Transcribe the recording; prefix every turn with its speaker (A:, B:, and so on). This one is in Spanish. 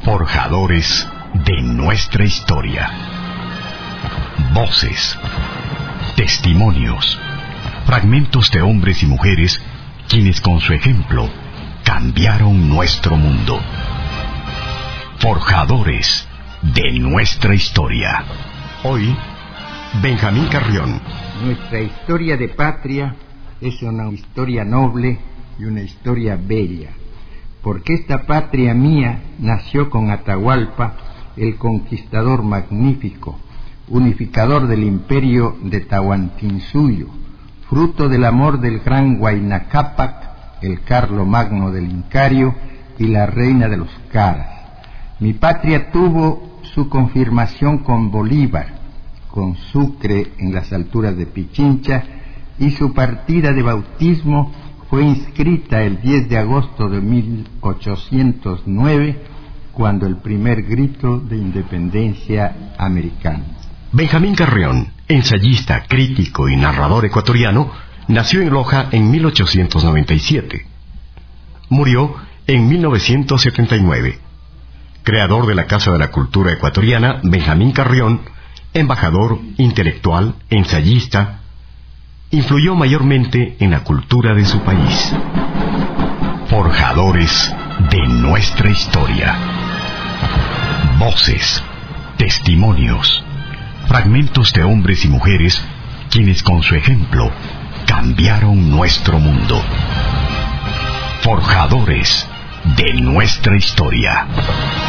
A: Forjadores de nuestra historia. Voces, testimonios, fragmentos de hombres y mujeres quienes con su ejemplo cambiaron nuestro mundo. Forjadores de nuestra historia. Hoy, Benjamín Carrión.
B: Nuestra historia de patria es una historia noble y una historia bella, porque esta patria mía nació con Atahualpa, el conquistador magnífico, unificador del imperio de Tahuantinsuyo, fruto del amor del gran Huayna Cápac, el Carlomagno del Incario y la reina de los Caras. Mi patria tuvo su confirmación con Bolívar, con Sucre en las alturas de Pichincha, y su partida de bautismo fue inscrita el 10 de agosto de 1809, cuando el primer grito de independencia americano.
A: Benjamín Carrión, ensayista, crítico y narrador ecuatoriano, nació en Loja en 1897. Murió en 1979. Creador de la Casa de la Cultura Ecuatoriana, Benjamín Carrión, embajador, intelectual, ensayista, influyó mayormente en la cultura de su país. Forjadores de nuestra historia. Voces, testimonios, fragmentos de hombres y mujeres quienes con su ejemplo cambiaron nuestro mundo. Forjadores de nuestra historia.